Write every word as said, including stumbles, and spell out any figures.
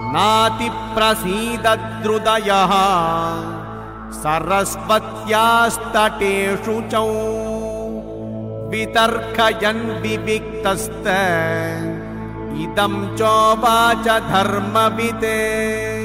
नातिप्रसीदद्रुदयः सरस्वत्यास्तटेषु च वितर्कयन् विविक्तस्त इदं चोवाच धर्मवित्।